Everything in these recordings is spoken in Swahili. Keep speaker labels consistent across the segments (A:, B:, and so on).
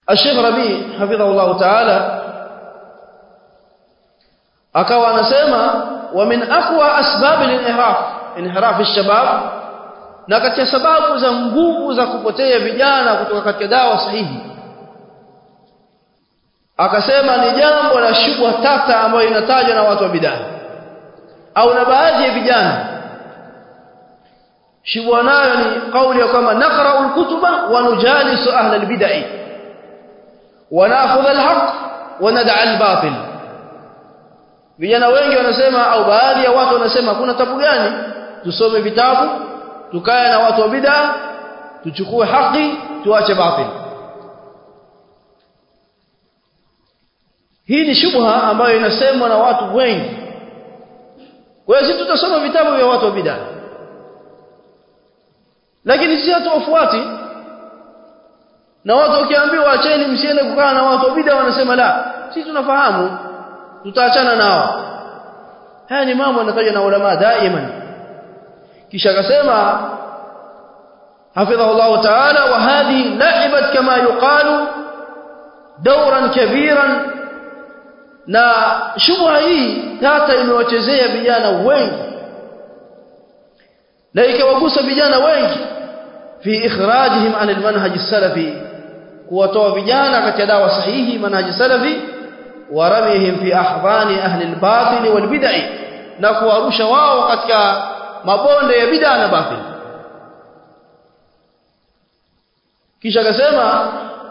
A: Sheikh Rabi hafidhahullah ta'ala akawa anasema wa min aqwa asbab al-inhiraf ash-shabab, na katika sababu za nguvu za kupotea vijana kutoka katika dawa sahihi, akasema ni jambo la shubha tata ambayo inatajwa na watu wa bid'ah au na baadhi ya vijana. Shubha nayo ni kauli ya kwamba naqra'u al-kutuba wa nujalisu ahla al-bid'ah wa na'khudhu al-haqq wa nad'a al-batil. Vijana wengi wanasema au baadhi ya watu wanasema kuna tabu gani tusome vitabu, tukae na watu wa bid'ah, tuchukue haki, tuache batil. Hii ni shubha ambayo inasemwa na watu wengi. Kwa hiyo sisi tutasoma vitabu vya watu wa bid'ah, lakini sisi hatuwafuati. Na watu wakiambiwa acheni msiende kukaa na watu wa bid'ah wanasema la, sisi tunafahamu, tutaachana nao. Haya ni mambo yanatajwa na ulama daima. Kisha akasema hafidhahullah ta'ala, wa hadhi la'ibat kama yuqalu dawran kabiran, na shubha hii tata imewachezea vijana wengi na ikawagusa vijana wengi fi ikhrajihim an almanhaj as-salafi, kuwatoa vijana katika dawa sahihi manhaj salafi, wa ramihim fi ahdani ahli al-batil wal bid'ah, na kuwarusha wao katika mabonde ya bid'ah na batil. Kisha akasema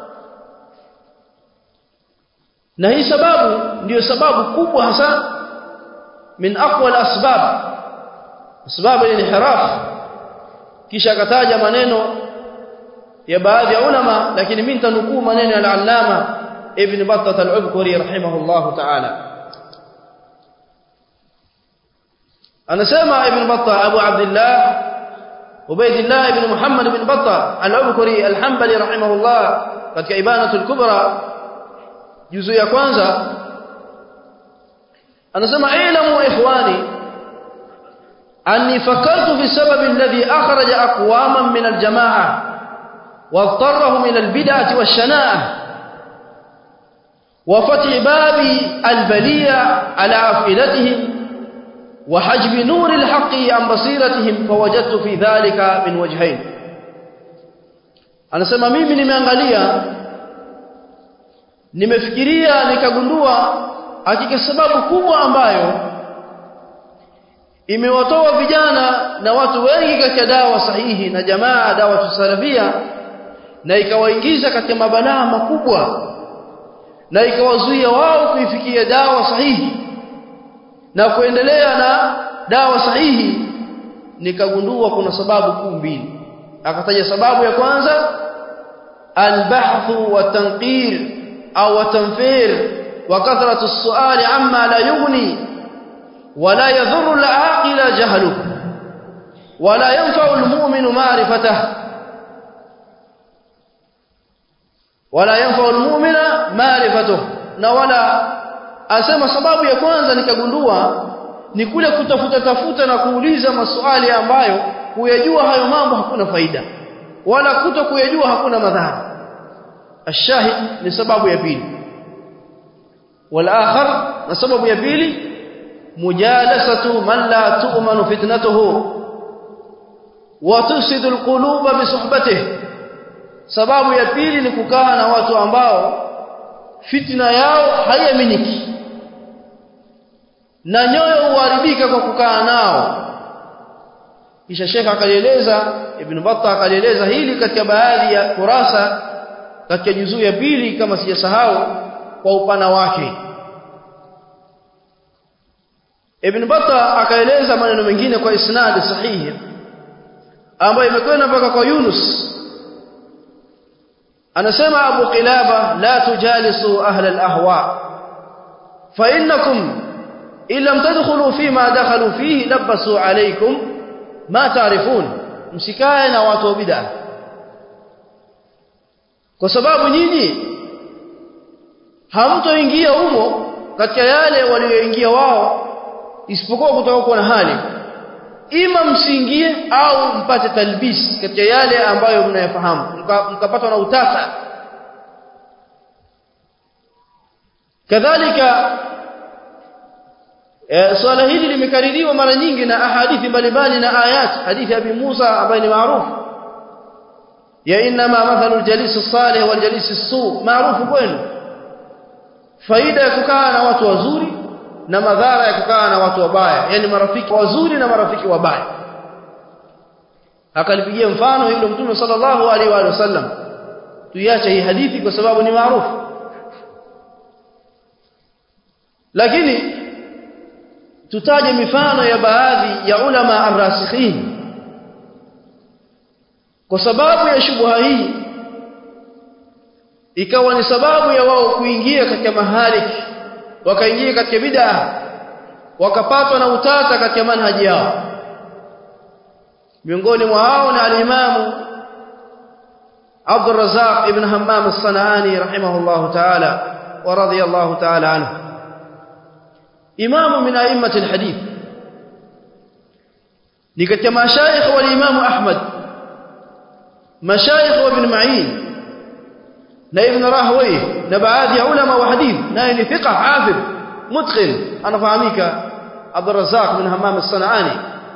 A: na hii sababu ndio sababu kubwa hasa min aqwa al-asbab, asbab al-inhiraf. Kisha akataja maneno ya baadhi ya ulama, lakini mimi nitanukuu maneno ya al-allama Ibn Battah al-Ubkuri rahimahullah ta'ala. Anasema Ibn Battah Abu Abdullah Ubaydillah ibn Muhammad ibn Battah al-Ubkuri al-Hanbali rahimahullah katika Ibanatul Kubra juzu ya kwanza anasema ilamu ikhwani anni fakartu fi sabab alladhi akhraja aqwaman min al-jama'ah wa adtarrahum ila al-bid'ah wash-shana'ah wa fathi babi al-baliya ala afilatihim wa hajbi nur al-haqqi an basiratihim fawajadtu fi dhalika min wajhayn. Anasema mimi nimeangalia, nimefikiria, nikagundua hakika sababu kubwa ambayo imewatoa vijana na watu wengi katika dawa sahihi na jamaa dawa salafia, na ikawaingiza katika mabalaa makubwa, na ikawazuia wao kuifikia dawa sahihi na kuendelea na dawa sahihi. Nikagundua kuna sababu kuu mbili. Akataja sababu ya kwanza, al-bahthu wa tanqir au tanfir wa kathratu as-su'ali amma la yughni wa la yadhurru al-aqila jahluhu wa la yanfa'u al-mu'minu ma'rifatuhu wa la yanfa'u al-mu'mina ma'rifatuhu. Na wala asema sababu ya kwanza nikagundua ni kule kutafuta na kuuliza maswali ambayo kuyajua hayo mambo hakuna faida, wala kutokuyajua hakuna madhara. Ashahid ni sababu ya pili. Wal akhar, na sababu ya pili, mujalasatu man la tu'manu fitnatuhu wa tusidu alquluba bi suhbatihi. Sababu ya pili ni kukaa na watu ambao fitna yao haiaminiki na nyoyo huharibika kwa kukaa nao. Kisha Sheikh akalieleza, Ibn Battah akalieleza hili katika baadhi ya kurasa katika juzuu ya pili kama sijasahau kwa upana wake. Ibn Battah akaeleza maneno mengine kwa isnad sahihi ambayo imekwenda mpaka kwa Yunus. Anasema Abu Qilaba, la tujalisu ahla al-ahwa fa innakum illam tadkhulu fima dakhalu fihi labasu alaykum ma ta'rifun. Msikae na watu wa bid'ah, kwa sababu nyinyi hamtoingia humo katika yale walioingia wao, isipokuwa kutoka na hali ima msiingie au mpate talbis katika yale ambayo mnayafahamu, mkapatwa na utata. kadhalika swala hili limekaririwa mara nyingi na ahadithi mbalimbali na ayat. Hadithi ya Abi Musa ambaye ni maarufu, ya inma mathalul jalis as-salih wal jalis as-su, maarufu kwenu. Faida ya kukaa na watu wazuri na madhara ya kukaa na watu wabaya, yani marafiki wazuri na marafiki wabaya. Akalipigia mfano hilo Mtume sallallahu alaihi wa sallam. Tuiache hii hadithi kwa sababu ni maarufu, lakini tutaje mifano ya baadhi ya ulama ar-rasikhin kwa sababu ya shubha hii, ikawa ni sababu ya wao kuingia katika mahalik, wakaingia katika bid'ah, wakapatwa na utata katika manhaji yao. Miongoni mwa hao ni al-Imam Abd al-Razzaq ibn Hammam as-San'ani rahimahullah ta'ala wa radiyallahu ta'ala anhu, imam min a'immatil hadith, ni katika mashayikh wal Imam Ahmad, mashayikh wa Ibn Ma'in na Ibn Rahwayh na baadhi ya ulama wa hadith, naye ni thiqa hafidh mutqin, anafahamika Abd al-Razzaq ibn Hammam as-San'ani.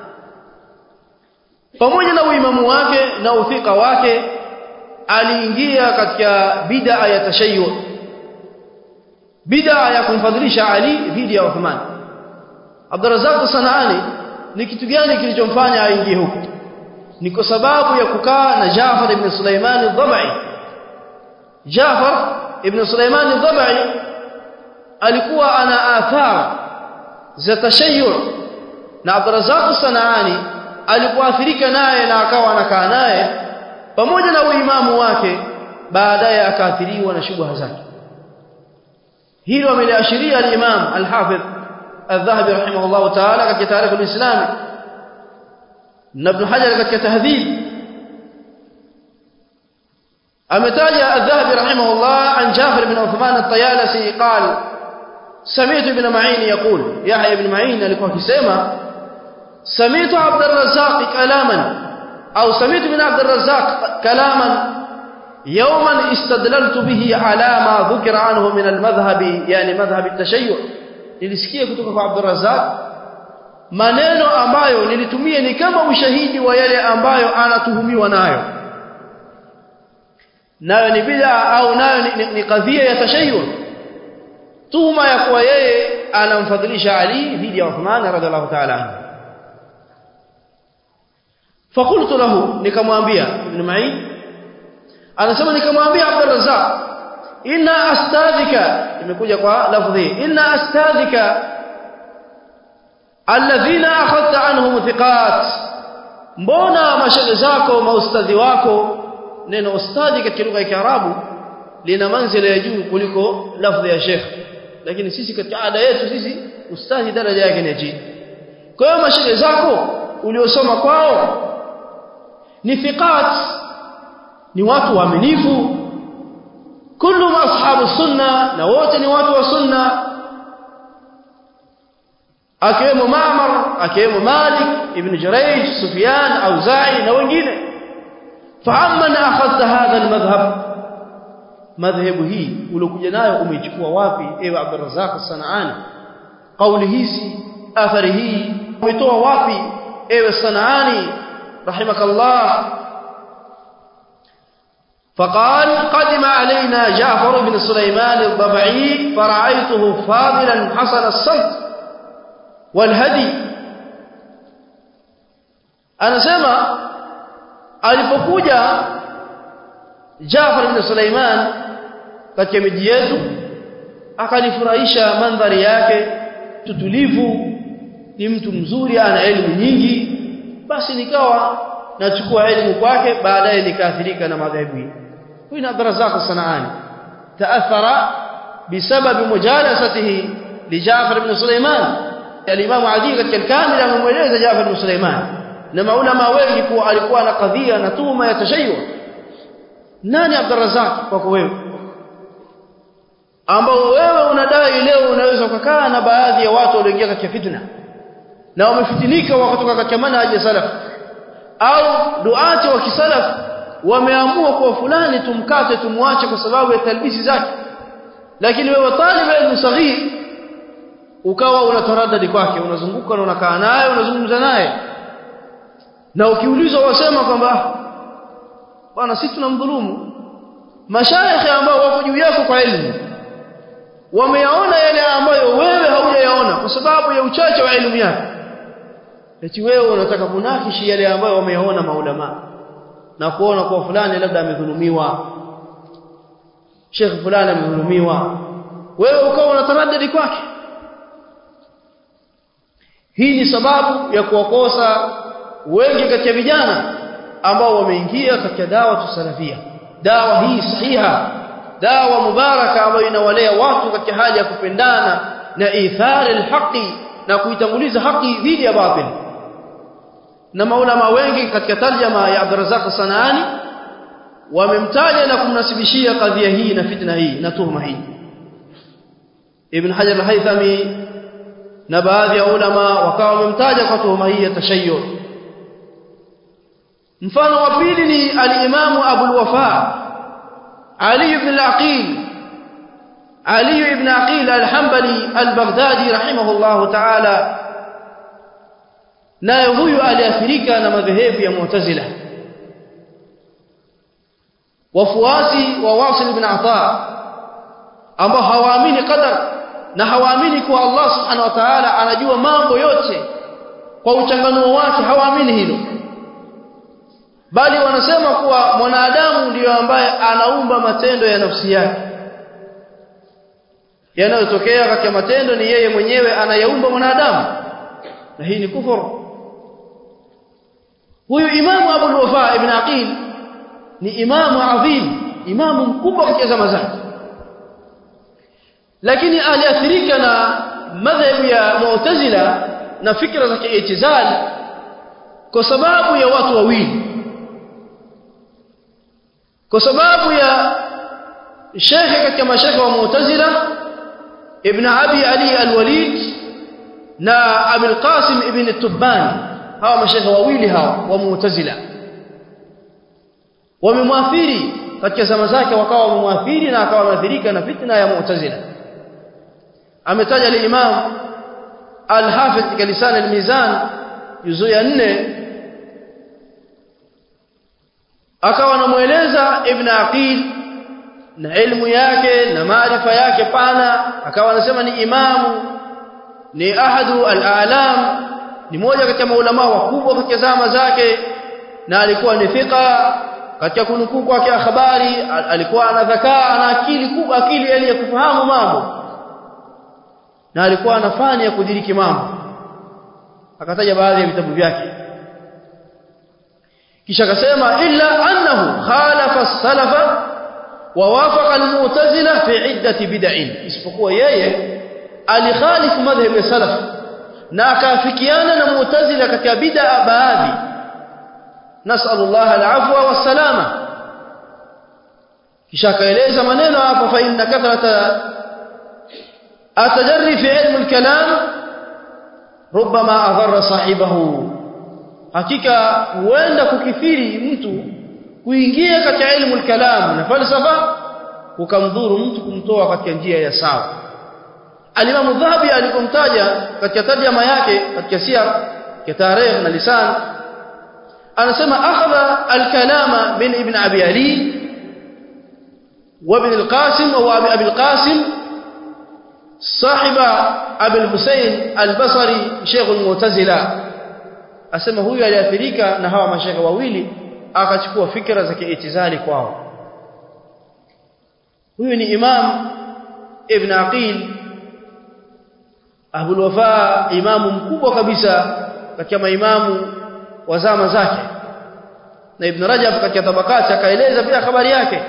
A: Pamoja na uimamu wake na uthika wake, aliingia katika bid'a ya tashayyu', bid'a ya kumfadhilisha Ali dhidi ya Uthman. Abd al-Razzaq as-San'ani, ni kitu gani kilichomfanya aingie huko? Ni kwa sababu ya kukaa na Jafar ibn Sulaiman al-Dhabai. Jafar ibn Sulaiman al-Dhabai alikuwa ana athar za tashayyu', na Abd al-Razzaq as-San'ani alipoathirika naye na akawa anakaa naye pamoja na uimamu wake, baadaye akaathiriwa na shubha zake. Hilo ameliashiria al-Imam al-Hafidh al-Dhahabi rahimahullah ta'ala katika Tarikh al-Islam, na Ibn Hajar katika Tahdhib. ametaja al-Dhahabi rahimahullah an Jafar ibn Uthman al-Tayalisi qala sami'tu ibn Ma'in yaqul, Yahya ibn Ma'in alikuwa akisema سمعت عبد الرزاق كلاما أو سمعت من عبد الرزاق كلاما يوما استدللت به على ما ذكر عنه من المذهب، يعني مذهب التشيع. nilisikia kutoka kwa Abd al-Razzaq maneno ambayo nilitumia ni kama ushahidi wa yale ambayo anatuhumiwa nayo ni bid'a au nayo ni kadhia ya tashayyu', tuhuma ya kuwa yeye anamfadhilisha Ali dhidi ya Uthman radhiallahu ta'ala anhu. فقلت له, nikamwambia Ibn Ma'in anasema, nikamwambia Abd al-Razzaq, inna astadhika, imekuja kwa lafzi inna astadhika alladhina akhadta anhum thiqat, mbona mashaikh zako maustadhi wako. Neno ustadhi katika lugha ya Kiarabu lina manzila ya juu kuliko lafzi ya sheikh, lakini sisi katika ada yetu sisi ustadhi daraja yake ni chini. Kwa hiyo mashaikh zako uliosoma kwao ni thiqat, ni watu waaminifu, kullu ashabu sunna, na wote ni watu wa sunna, akiwemo Ma'mar, akiwemo Malik ibn Jurayj, Sufyan, Auza'i na wengine. Fa'amman akhadha hadha al-madhhab, madhhabu hii uliokuja nayo umeichukua wapi ewe Abd al-Razzaq as-San'ani? Kauli hizi, athari hii umetoa wapi ewe San'ani رحمك الله؟ فقال قدم علينا جعفر بن سليمان الضبعي فرأيته فاضلا حسن الصمت والهدي. anasema alipokuja Jafar ibn Sulaiman katika miji yetu, akanifurahisha mandhari yake tutulivu, ni mtu mzuri, ana elimu nyingi. Basi nikawa nachukua elimu kwake, baadaye nikaathirika na madhehebu hii. Huyu Abd al-Razzaq as-San'ani taathara bisabab mujalasatihi li Jafar ibn Sulaiman. Al-Imam Adi katika al-Kamil amemweleza Jafar ibn Sulaiman na maulama wengi kuwa alikuwa na kadhia na tuhuma ya tashayyu'. Nani Abd al-Razzaq kwako wewe, ambao wewe unadai leo unaweza kukaa na baadhi ya watu walioingia katika fitna na wamefitinika wakatoka katika manhaji ya salaf, au duati wa kisalaf wameamua kwa fulani tumkate tumwache kwa sababu ya talbisi zake, lakini wewe talib ilmu saghir ukawa unataradadi kwake, unazunguka na unakaa naye, unazungumza naye, na ukiulizwa wasema kwamba bwana sisi tunamdhulumu. Mashaikh ambao wako juu yako kwa elimu wameyaona yale ambayo wewe haujayaona kwa sababu ya uchache wa elimu yako, eti wewe unataka kunakishi yale ambayo wameyaona maulama na kuona kwa fulani labda amedhulumiwa, Sheikh fulani amedhulumiwa, wewe ukawa unataradadi kwake. Hii ni sababu ya kuwakosa wengi kati ya vijana ambao wameingia katika dawa salafia. Dawa hii sahiha, dawa mubaraka ambayo inawalea watu katika hali ya kupendana na ithari alhaqi na kuitanguliza haki dhidi ya batil. Na maulama wengi katika tarjama ya Abdurrazzaq Sanani wamemtaja na kumnasibishia kadhia hii na fitna hii na tuhuma hii. Ibn Hajar al-Haythami na baadhi ya ulama wakawa wamemtaja kwa tuhuma hii ya tashayyu. Mfano wa pili ni al-Imam Abu al-Wafa Ali ibn al-Aqil, Ali ibn Aqil al-Hanbali al-Baghdadi rahimahullahu ta'ala. Naye huyu aliathirika na madhehebu ya Mu'tazila, wafuasi wa Wasil ibn Ata ambao hawaamini qadar na hawaamini kuwa Allah subhanahu wa ta'ala anajua mambo yote kwa uchanganuo wake. Hawaamini hilo, bali wanasema kuwa mwanadamu ndiyo ambaye anaumba matendo ya nafsi yake. Yanayotokea katika matendo ni yeye mwenyewe anayaumba mwanadamu, na hii ni kufuru. Huyu Imamu Abu al-Wafa ibn Aqil ni imamu adhim, imamu mkubwa katika zama zake, lakini aliathirika na madhhabu ya Mu'tazila na fikra za kiitizal kwa sababu ya watu wawili. Kwa sababu ya shekhe katika mashekhe wa Mu'tazila Ibn Abi Ali al-Walid na Abi al-Qasim ibn al-Tubbani. Hawa mashekhe wawili hawa wa Mu'tazila wamemwathiri katika zama zake, wakawa wamemwathiri na akawa ameathirika na fitna ya Mu'tazila. Ametaja al-Imam al-Hafidh katika Lisan al-Mizan juzu ya 4, akawa anamueleza Ibn Aqil na ilmu yake na maarifa yake pana, akawa anasema ni imamu, ni ahadu al-alam, ni mmoja katika maulama wakubwa katika zama zake, na alikuwa ni thika katika kunukuu kwake habari, alikuwa ana dhakaa, ana akili kubwa, akili ya kufahamu mambo, na alikuwa ana fani ya kudiriki mambo. Akataja baadhi ya vitabu vyake, kisha akasema illa annahu khalafa as-salafa wa wafaqa al-Mu'tazila fi iddati bid'in, isipokuwa yeye alikhalifu madhhabu ya salaf na akafikiana na Mu'tazila katika bid'a baadhi. Nasallallahu al-afwa was-salama. Kisha akaeleza maneno hapa, fa inna kathrata atajarri fi ilm al-kalam rubbama adharra sahibahu, hakika huenda kukithiri mtu kuingia katika ilmu al-kalam na falsafa ukamdhuru mtu, kumtoa katika njia ya sawa. Al-Imam Dhahabi alikomtaja katika tarjama yake katika siyar ya tarikh na lisan, anasema akhadha al-kalama min Ibn Abi Ali wa Ibn al-Qasim wa Abi al-Qasim sahiba Abi al-Husayn al-Basri Sheikh al-Mu'tazila. Asema huyu aliathirika na hawa mashekhe wawili, akachukua fikra za kiitizali kwao. Huyu ni Imam Ibn Aqil Abu al-Wafa, imamu mkubwa kabisa katika maimamu wa zama zake, na Ibn Rajab katika tabakati akaeleza pia habari yake,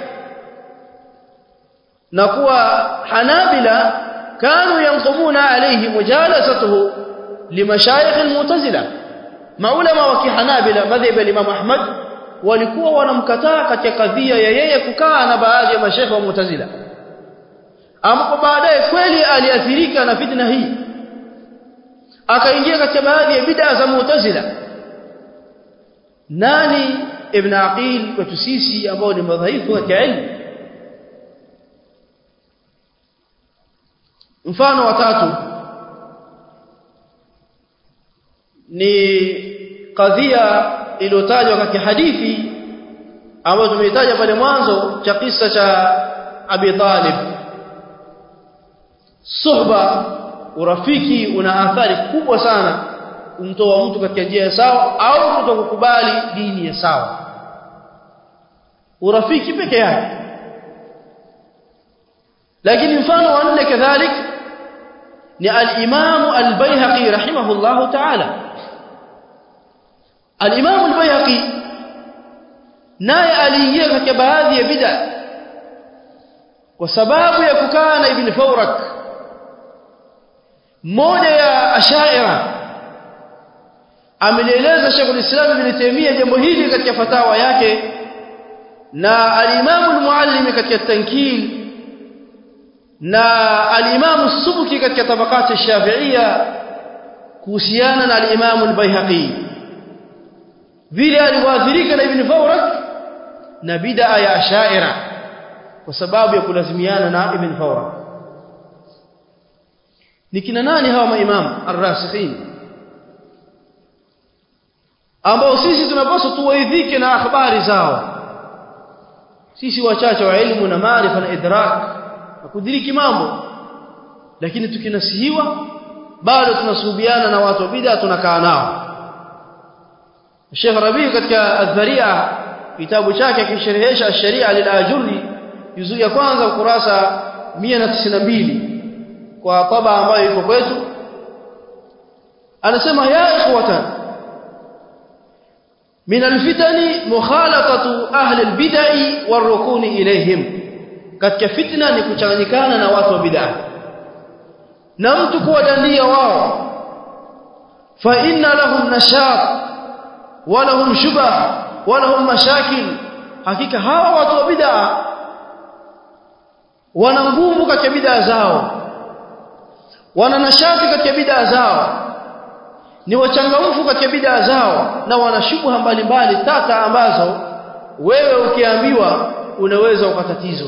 A: na kuwa Hanabila kanu yanqumuna alayhi mujalasatuhu limashayikh al-Mu'tazila. Maulama wa Kihanabila madhhabu ya Imam Ahmad walikuwa wanamkataa katika kadhia ya yeye kukaa na baadhi ya mashekhe wa Mu'tazila, ambapo baadaye kweli aliathirika na fitna hii, akaingia katika baadhi ya bid'a za Mu'tazila. Nani Ibn Aqil kwetu sisi ambao ni madhaifu katika ilmu? mfano wa tatu ni kadhia iliyotajwa katika hadithi ambayo tumeitaja pale mwanzo cha kisa cha Abi Talib. Suhba, urafiki una athari kubwa sana kumtoa mtu katika njia sawa au kutokukubali dini ya sawa. Urafiki peke yake. Lakini mfano wa nne kadhalik ni al-Imam al-Baihaqi rahimahullahu ta'ala. Al-Imam al-Baihaqi naye aliingia katika baadhi ya bid'a kwa sababu ya kukaa na Ibn Fawrak, mmoja ya Ash'ari. Amelieleza Sheikh al-Islam Ibn Taymiyyah jambo hili katika fatawa yake, na al-Imam al-Muallim katika Tankil, na al-Imam as-Subki katika Tabaqat ash-Shafi'iyya kuhusiana na al-Imam al-Baihaqi, vile aliwaadhirika na Ibn Fawrak na bid'a ya Ash'ari kwa sababu ya kulazimiana na Ibn Fawrak. Ni kina nani hawa maimam ar-rasikhin ambao sisi tunapaswa tuwaidhike na habari zao? Sisi wachache wa elimu na maarifa na idrak na kudiriki mambo, lakini tukinasihiwa bado tunasuhubiana na watu wa bid'a, tunakaa nao. Sheikh Rabi katika Adh-Dhari'a kitabu chake kisherehesha ash-Sharia lil-Ajurri juzuu ya kwanza ukurasa 192 kwa taba ambayo iko kwetu, anasema ya ikhwatan min al-fitani mukhalatatu ahli al-bid'i war-rukuni ilayhim. Katika fitna ni kuchanganyikana na watu wa bid'a na mtu kuwadandia wao. Fa inna lahum nashat wa lahum shubah wa lahum mashakil. Hakika hawa watu wa bid'a wana nguvu katika bid'a zao, wana nashati katika bid'a zao, ni wachangamfu katika bid'a zao, na wana shubha mbalimbali tata ambazo wewe ukiambiwa unaweza ukatatizwa.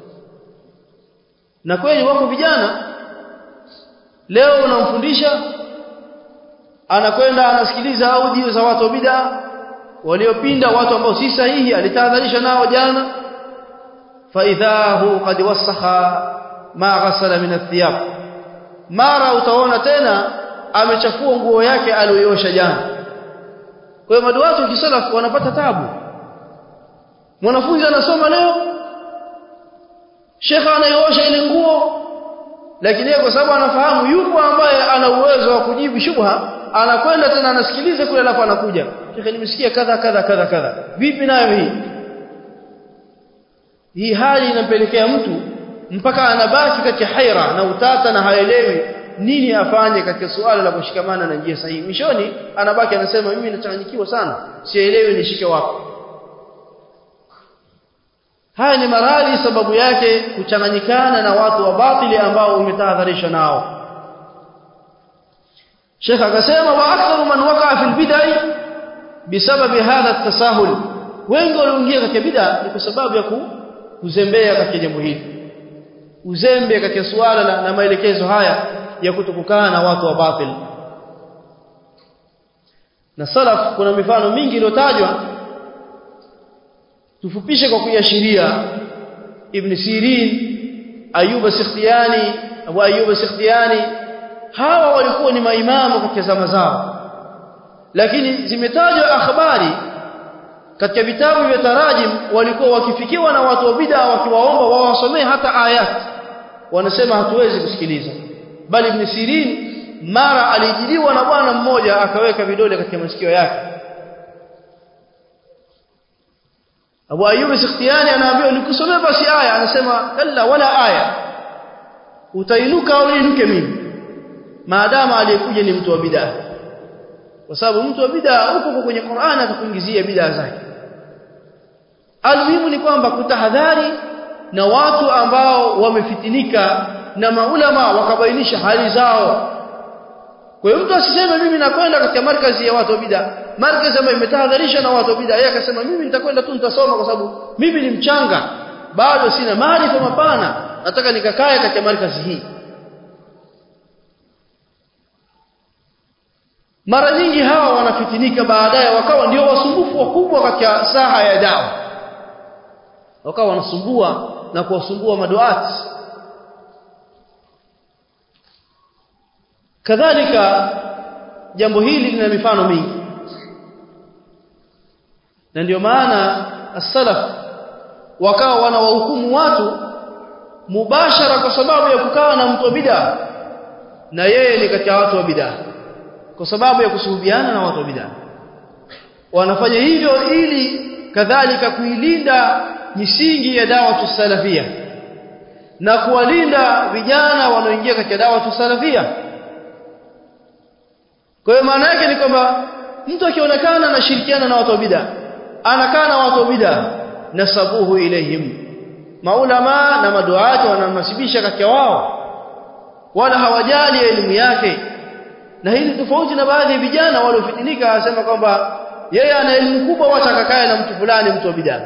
A: Na kweli wako vijana leo unamfundisha, anakwenda anasikiliza audio za watu wa bid'a waliopinda, watu ambao si sahihi, alitahadharisha nao jana. Fa idhahu qad wasakha ma ghasala min athiyab, mara utaona tena amechafua nguo yake aliyoosha jana. Kwa hiyo maduatu kisalaf wanapata tabu. Mwanafunzi anasoma leo, shekha anayoosha ile nguo, lakini kwa sababu anafahamu yupo ambaye ana uwezo wa kujibu shubha, anakwenda tena anasikiliza kule, alafu anakuja, shekha nimesikia kadha kadha kadha kadha. Vipi nayo hii? Hii hali inampelekea mtu mpaka anabaki katika haira na utata na haelewi nini afanye katika suala la kushikamana na njia sahihi. Mishoni anabaki anasema mimi nachanganyikiwa sana, sielewi nishike wapi. Haya ni maradhi, sababu yake kuchanganyikana na watu wa batili ambao umetahadharisha nao. Sheikh akasema wa aktharu man waqa'a fil bid'ah bisababi hadha at-tasahul, wengi waliingia katika bid'a ni kwa sababu ya kuzembea katika jambo hili, uzembe katika suala na maelekezo haya ya kutokukana na watu wa batili. Na salaf kuna mifano mingi iliyotajwa, tufupishe kwa kuiashiria. Ibn Sirin, Ayyub as-Sikhtiyani, Abu Ayyub as-Sikhtiyani, hawa walikuwa ni maimamu katika zama zao, lakini zimetajwa habari katika vitabu vya tarajim, walikuwa wakifikiwa na watu wa bid'a wakiwaomba wawasomee hata ayat, wanasema hatuwezi kusikiliza. Bali Ibn Sirin mara alijiliwa na bwana mmoja akaweka vidole katika masikio yake. Abu Ayyub as-Sikhtiyani anaambiwa nikusomee basi aya, anasema kalla wala aya, utainuka au niinuke mimi, maadamu aliyekuja ni mtu wa bid'a. Kwa sababu mtu wa bid'a huko kwenye Qur'an atakuingizia bid'a zake. Almuhimu ni kwamba kutahadhari na watu ambao wamefitinika, na maulama wakabainisha hali zao. Kwa hiyo mtu asiseme mimi nakwenda katika markazi ya watu wa bid'a, markazi ambayo imetahadharisha na watu wa bid'a, yeye akasema mimi nitakwenda tu nitasoma kwa sababu mimi ni mchanga, bado sina maarifa mapana, nataka nikakae katika markazi hii. mara nyingi hawa wanafitinika baadaye wakawa ndio wasumbufu wakubwa katika saha ya dawa, wakawa wanasumbua na kuwasumbua maduati. Kadhalika jambo hili lina mifano mingi, na ndio maana as-salaf wakawa wanawahukumu watu mubashara kwa sababu ya kukaa na mtu wa bid'a, na yeye ni katika watu wa bid'a, kwa sababu ya kusuhubiana na watu wa bid'a. Wanafanya hivyo ili kadhalika kuilinda misingi ya da'watu salafia na kuwalinda vijana wanaoingia katika da'watu salafia. Kwa hiyo maana yake ni kwamba mtu akionekana anashirikiana na watu wa bid'a, anakaa na watu wa bid'a, nasabuhu ilayhim, maulama na maduati wanamnasibisha katika wao, wala hawajali elimu yake. Na hili tofauti na baadhi ya vijana waliofitinika, asema kwamba yeye ana elimu kubwa, wacha akakae na mtu fulani, mtu wa bid'a.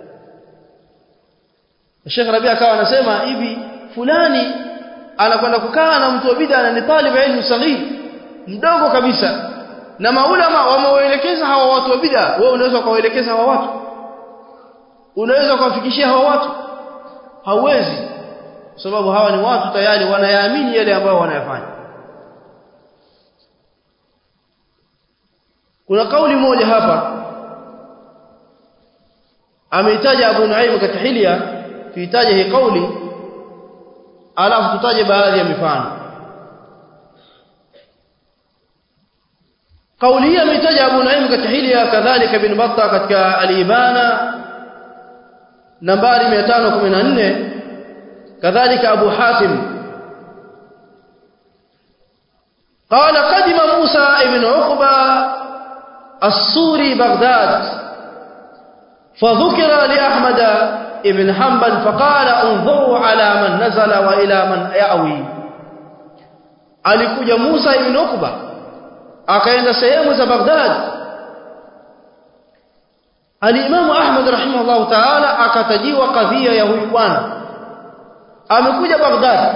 A: Sheikh Rabi akawa anasema hivi, fulani anakwenda kukaa na mtu wa bid'a na ni talib ilmu saghir, mdogo kabisa, na maulama wamewaelekeza hawa watu wa bid'a. Wewe unaweza kuwaelekeza hawa watu? Unaweza kuwafikishia hawa watu? Hauwezi, kwa sababu hawa ni watu tayari wanayaamini yale ambayo wanayafanya. Kuna kauli moja hapa ameitaja Abu Nuaym katika Hilya, tuitaje hii kauli alafu tutaje baadhi ya mifano. Kauli hii ameitaja Abu Nuaym katika Hilya, kadhalika Ibn Battah katika Al-Ibana nambari 514, kadhalika Abu Hatim. قال قدم موسى ابن عقبة السوري بغداد فذكر لأحمد ابن حنبل فقال انظروا على من نزل وإلى من يأوي. alikuja Musa ibn Uqba akaenda sehemu za Baghdad. Al-Imam Ahmad rahimahullah ta'ala akatajiwa kadhia ya huyu bwana, amekuja Baghdad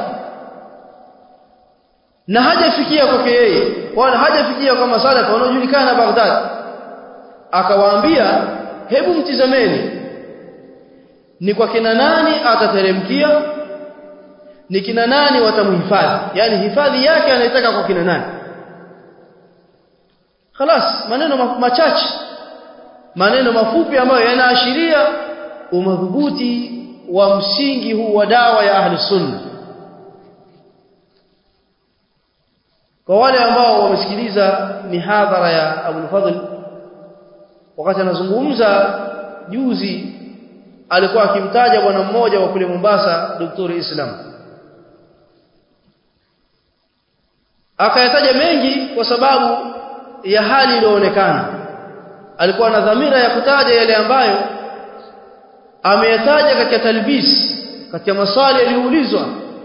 A: na hajafikia kwake yeye, wala hajafikia kwa masalafa wanaojulikana Baghdad. Akawaambia, hebu mtizameni ni kwa kina nani atateremkia, ni kina nani watamhifadhi, yani hifadhi yake anaitaka kwa kina nani. Khalas, maneno machache, maneno mafupi ambayo yanaashiria umadhubuti wa msingi huu wa dawa ya ahli sunna. Kwa wale ambao wamesikiliza mihadhara ya Abu Fadhl wakati anazungumza juzi, alikuwa akimtaja bwana mmoja wa kule Mombasa, Daktari Islam. Akayataja mengi kwa sababu ya hali iliyoonekana. Alikuwa na dhamira ya kutaja yale ambayo ameyataja katika talbis, katika maswali yaliyoulizwa.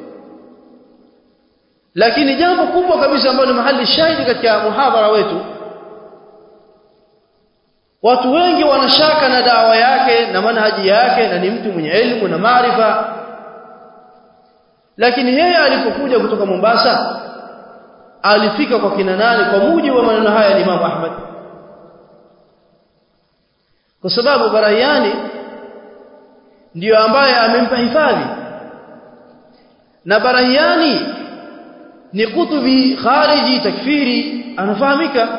A: Lakini jambo kubwa kabisa ambalo ni mahali shahidi katika muhadhara wetu, watu wengi wanashaka na dawa yake na manhaji yake, na ni mtu mwenye elimu na maarifa. Lakini yeye alipokuja kutoka Mombasa alifika kwa kina nani kwa mujibu wa maneno haya ya Imam Ahmad? Kwa sababu Barayani ndiyo ambaye amempa hifadhi, na Barayani ni kutubi khariji takfiri, anafahamika.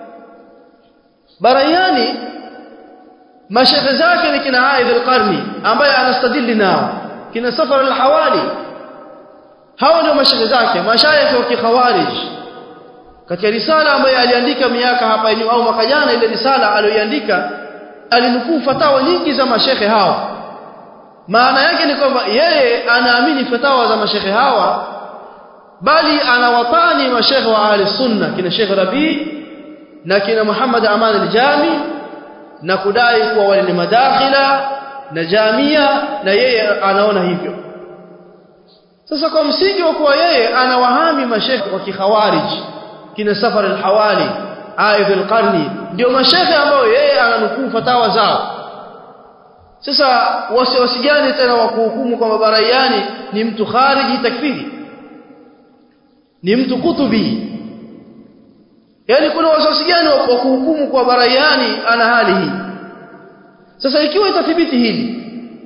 A: Barayani mashekhe zake ni kina Aidh al-Qarni ambaye anastadili nao, kina Safar al-Hawali. Hao ndio mashekhe zake, mashayikh wa kikhawarij. Katika risala ambayo aliandika miaka hapa au mwaka jana, ile risala aliyoandika alinukuu fatawa nyingi za mashekhe hao. Maana yake ni kwamba yeye anaamini fatawa za mashekhe hawa, bali anawatani mashekhe wa ahli sunna kina Sheikh Rabi na kina Muhammad Aman al-Jami, na kudai kuwa wale ni madakhila na jamia, na yeye anaona hivyo. Sasa kwa msingi wa kuwa yeye anawahami mashekhe wa kikhawarij kina Safar al-Hawali, Aidh al-Qarni, ndio mashekhe ambao yeye ananukuu fatawa zao. Sasa wasiwasi gani tena wa kuhukumu kwamba Barayani ni mtu khariji takfiri, ni mtu kutubi? yani kuna wasiwasi gani wa kuhukumu kwa Barahiani ana hali hii? Sasa ikiwa itathibiti hili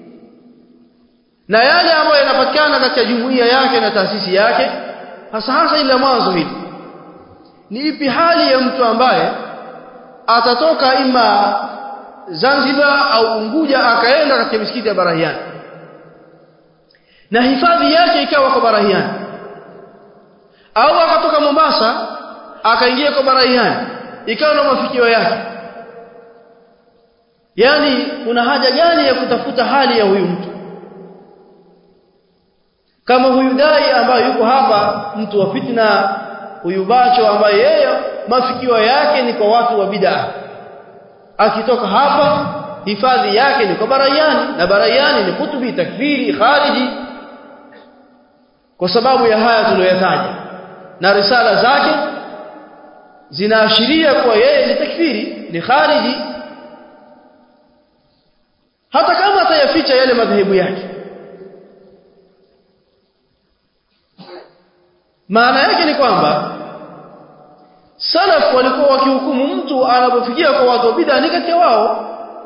A: na yale ambayo yanapatikana katika jumuiya yake na taasisi yake, hasa ile mwanzo hili, ni ipi hali ya mtu ambaye atatoka ima Zanzibar au Unguja akaenda katika misikiti ya Barahiani na hifadhi yake ikawa kwa Barahiani, au akatoka Mombasa akaingia kwa Barahiani ikawa na mafikio yake? Yani kuna haja gani ya kutafuta hali ya huyu mtu kama huyu dai ambaye yuko hapa, mtu wa fitna, huyu bacho ambaye yeye mafikio yake ni kwa watu wa bid'ah, akitoka hapa hifadhi yake ni kwa Barahiani, na Barahiani ni kutubi takfiri khariji kwa sababu ya haya tuliyoyataja, na risala zake zinaashiria kuwa yeye ni takfiri, ni khariji, hata kama atayaficha yale madhehebu yake. Maana yake ni kwamba salaf walikuwa wakihukumu mtu anapofikia kwa watu wa bid'a ni kati wao,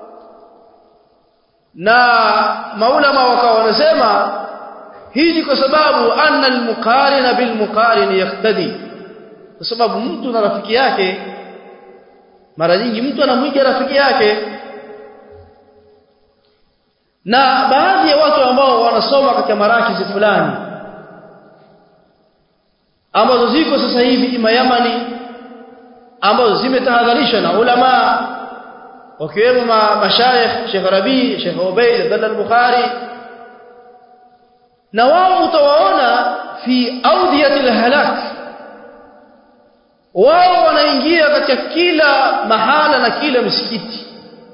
A: na maulama wakawa wanasema hii kwa sababu anna al-muqarina bil-muqarin yaqtadi, kwa sababu mtu na rafiki yake, mara nyingi mtu anamwiga rafiki yake. Na baadhi ya watu ambao wanasoma katika marakizi fulani ambazo ziko sasa hivi ima Yamani, ambazo zimetahadharishwa na ulama wakiwemo mashayikh Sheikh Rabi, Sheikh Ubayd Abdullah al-Bukhari, na wao utawaona fi awdiyatil halak, wao wanaingia katika kila mahala na kila msikiti.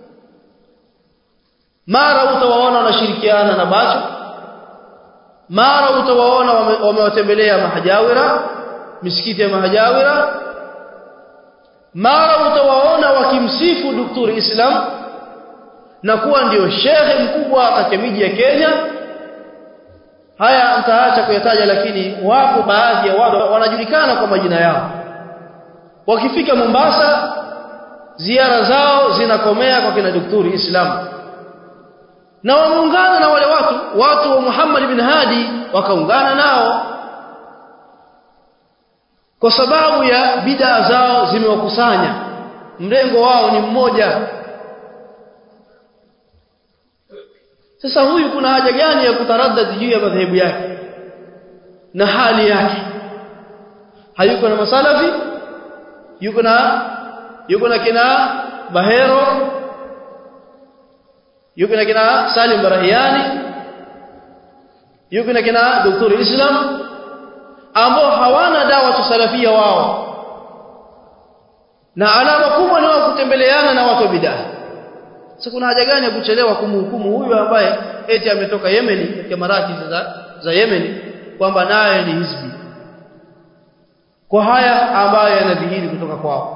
A: Mara utawaona wanashirikiana na bacho, mara utawaona wamewatembelea mahajawira, misikiti ya mahajawira, mara utawaona wakimsifu Daktari Islam na kuwa ndio shekhe mkubwa katika miji ya Kenya. Haya nitaacha kuyataja, lakini wapo baadhi ya watu wanajulikana kwa majina yao. Wakifika Mombasa, ziara zao zinakomea kwa kina Daktari Islam, na wameungana na wale watu wa Muhammad bin Hadi wakaungana nao kwa sababu ya bid'a zao zimewakusanya, mrengo wao ni mmoja. Sasa huyu kuna haja gani ya kutaraddad juu ya madhehebu yake na hali yake? Hayuko na masalafi, yuko na kina Bahero, yuko na kina Salim Barahiani, yuko na kina Daktari Islam, ambao hawana dawa tusalafia wao, na alama kubwa ni wao kutembeleana na watu wa bid'ah. Sasa kuna haja gani ya kuchelewa kumhukumu huyu ambaye eti ametoka Yemen, katika marakizi za Yemen, kwamba naye ni hizbi, kwa haya ambayo yanadhihiri kutoka kwao?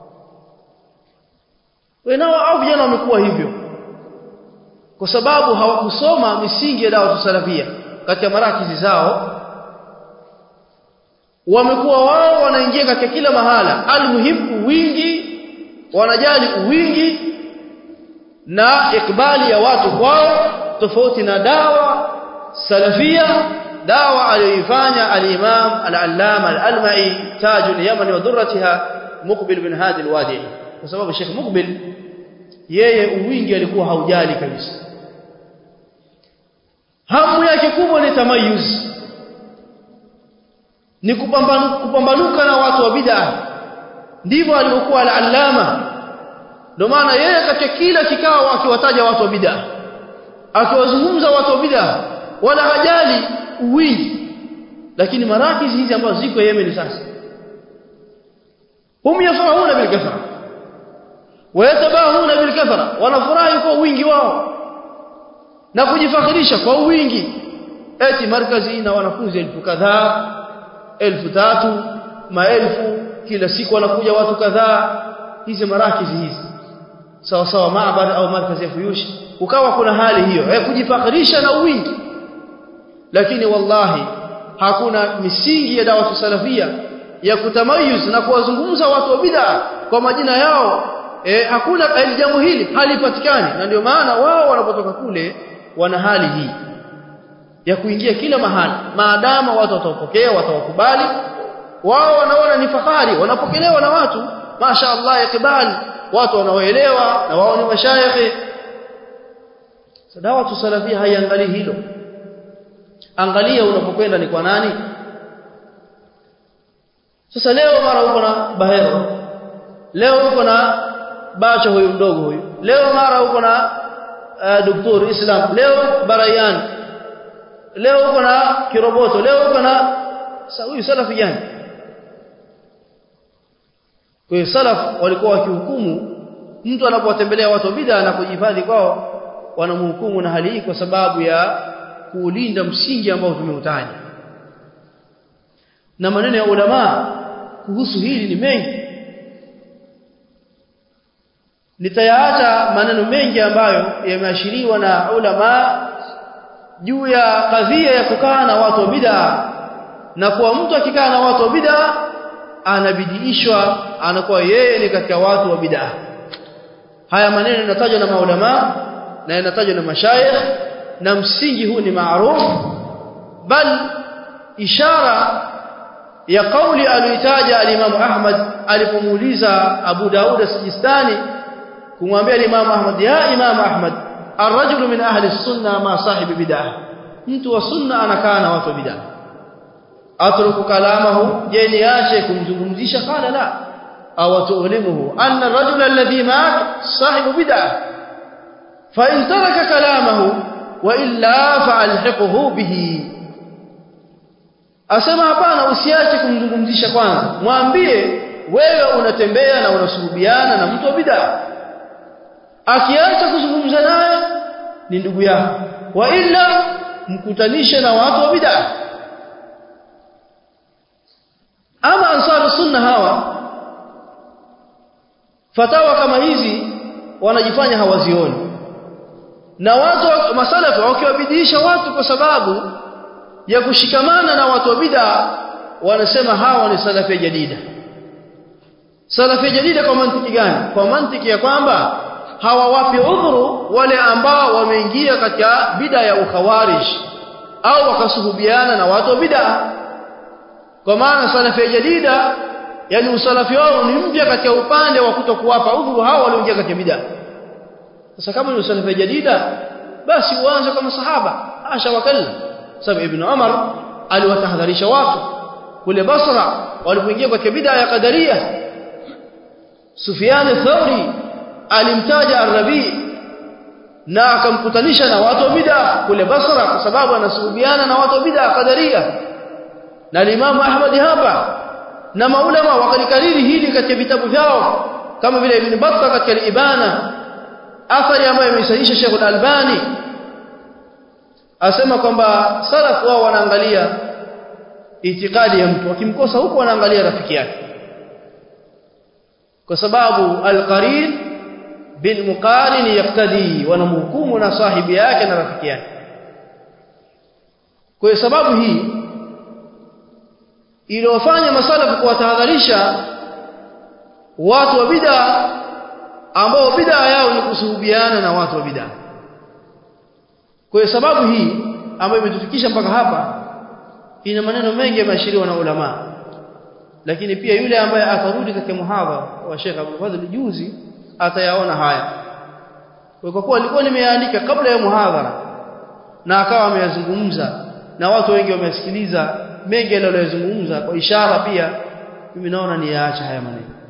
A: Wenao au vijana wamekuwa hivyo kwa sababu hawakusoma misingi ya dawa tusalafia katika marakizi zao. Wamekuwa wao wanaingia katika kila mahala, almuhimu wingi, wanajali wingi na ikbali ya watu kwao, tofauti na dawa salafia, dawa aliyoifanya al-Imam al-Allama al-Almai Tajul Yaman wa Durratiha Muqbil bin Hadi al-Wadi'i. Kwa sababu Sheikh Muqbil yeye uwingi alikuwa haujali kabisa, hamu yake kubwa ni tamayuz, ni kupambanuka na watu wa bid'ah. Ndivyo alivyokuwa al-Allama. Ndio maana yeye katika kila kikao akiwataja watu wa bid'ah, akiwazungumza watu wa bid'ah, wala hajali uwingi. Lakini marakizi hizi ambazo ziko Yemen sasa, hum yafrahuna bil kafara wa yatabahuna bil kafara, wanafurahi kwa wingi wao na kujifakhirisha kwa wingi. Eti markazi na wanafunzi 1000 kadhaa, 3000, maelfu, kila siku wanakuja watu kadhaa. Hizi marakizi hizi sawa sawa maabad au markazi ya Fuyushi, ukawa kuna hali hiyo ya kujifakhirisha na wingi. Lakini wallahi hakuna misingi ya dawa salafia ya kutamayuz na kuwazungumza watu wa bid'a kwa majina yao, hakuna jambo hili halipatikani. Na ndio maana wao wanapotoka kule wana hali hii ya kuingia kila mahali, maadama watu watawapokea, watawakubali, wao wanaona ni fahari, wanapokelewa na watu mashaallah yakubali, watu wanaoelewa na wao ni mashayikh. Dawa salafia haiangalii hilo. Angalia unapokwenda ni kwa nani. Sasa leo mara uko na Bahero, leo uko na Bacho huyu mdogo huyu, leo mara uko na Dr. Islam, leo Barayan, leo uko na Kiroboto, leo uko na huyu salafi gani? Kwa hiyo salaf walikuwa wakihukumu mtu anapowatembelea watu wa bid'a na kujihifadhi kwao, wanamhukumu na hali hii kwa sababu ya kuulinda msingi ambao tumeutaja. Na maneno ya ulama kuhusu hili ni mengi, nitayaacha maneno mengi ambayo yameashiriwa na ulama juu ya kadhia ya kukaa na watu wa bid'a, na kwa mtu akikaa na watu wa bid'a anabidiishwa, anakuwa yeye ni katika watu wa bid'a. Haya maneno yanatajwa na maulama na yanatajwa na mashayikh, na msingi huu ni maarufu, bal ishara ya kauli aliyotaja al-Imam Ahmad alipomuuliza Abu Daud as-Sijistani kumwambia al-Imam Ahmad, ya Imam Ahmad, ar-rajulu min ahli as-sunnah ma sahibi bid'ah, mtu wa sunna anakaa na watu wa bid'ah, atruku kalamahu, je niache kumzungumzisha? Qala la, aw tu'limuhu anna ar-rajula alladhi ma'ak sahibu bid'ah, fa in taraka kalamahu wa illa fa'alhiquhu bihi. Asema hapana, usiache kumzungumzisha kwanza, mwambie wewe unatembea na unasuhubiana na mtu wa bid'ah, akiacha kuzungumza naye ni ndugu yako, wa illa mkutanishe na watu wa bid'ah. Ama ansar sunna hawa fatawa kama hizi wanajifanya hawazioni, na watu wa masalafu wakiwabidisha watu kwa sababu ya kushikamana na watu wa bid'a, wanasema hawa ni salafi jadida. Salafi jadida kwa mantiki gani? Kwa mantiki ya kwamba hawawapi udhuru wale ambao wameingia katika bid'a ya ukhawarij au wakasuhubiana na watu wa bid'a. Kwa maana salafi jadida, yani usalafi wao ni mpya katika upande wa kutokuwapa udhuru hao walioingia katika bid'a. Sasa kama ni usalafi jadida, basi uanze kama sahaba Asha wakalla. Sababu Ibn Umar aliwatahadharisha watu kule Basra walipoingia katika bid'a ya Qadariyah. Sufyan al-Thawri alimtaja Ar-Rabi na akamkutanisha na watu wa bid'a kule Basra kwa sababu anasuhubiana na watu wa bid'a Qadariyah. Na Imam Ahmad hapa na maulama wakalikariri hili katika vitabu vyao, kama vile Ibn Battah katika al-Ibana, athari ambayo imesahihisha Sheikh al-Albani, asema kwamba salaf wao wanaangalia itikadi ya mtu, wakimkosa huko wanaangalia rafiki yake, kwa sababu al-qarin bil muqarin yaqtadi, wanamhukumu na sahibi yake na rafiki yake. Kwa sababu hii iliyofanya masalafu kuwatahadharisha watu wa bid'a ambao bid'a yao ni kusuhubiana na watu wa bid'a. Kwa sababu hii ambayo imetufikisha mpaka hapa, ina maneno mengi yameashiriwa na ulama, lakini pia yule ambaye atarudi katika muhadhara wa Sheikh Abdul Fadhil juzi atayaona haya. Kwa kuwa alikuwa nimeandika kabla ya muhadhara na akawa ameyazungumza na watu wengi wamesikiliza mengi aliyozungumza kwa ishara, pia mimi naona niyaacha haya maneno.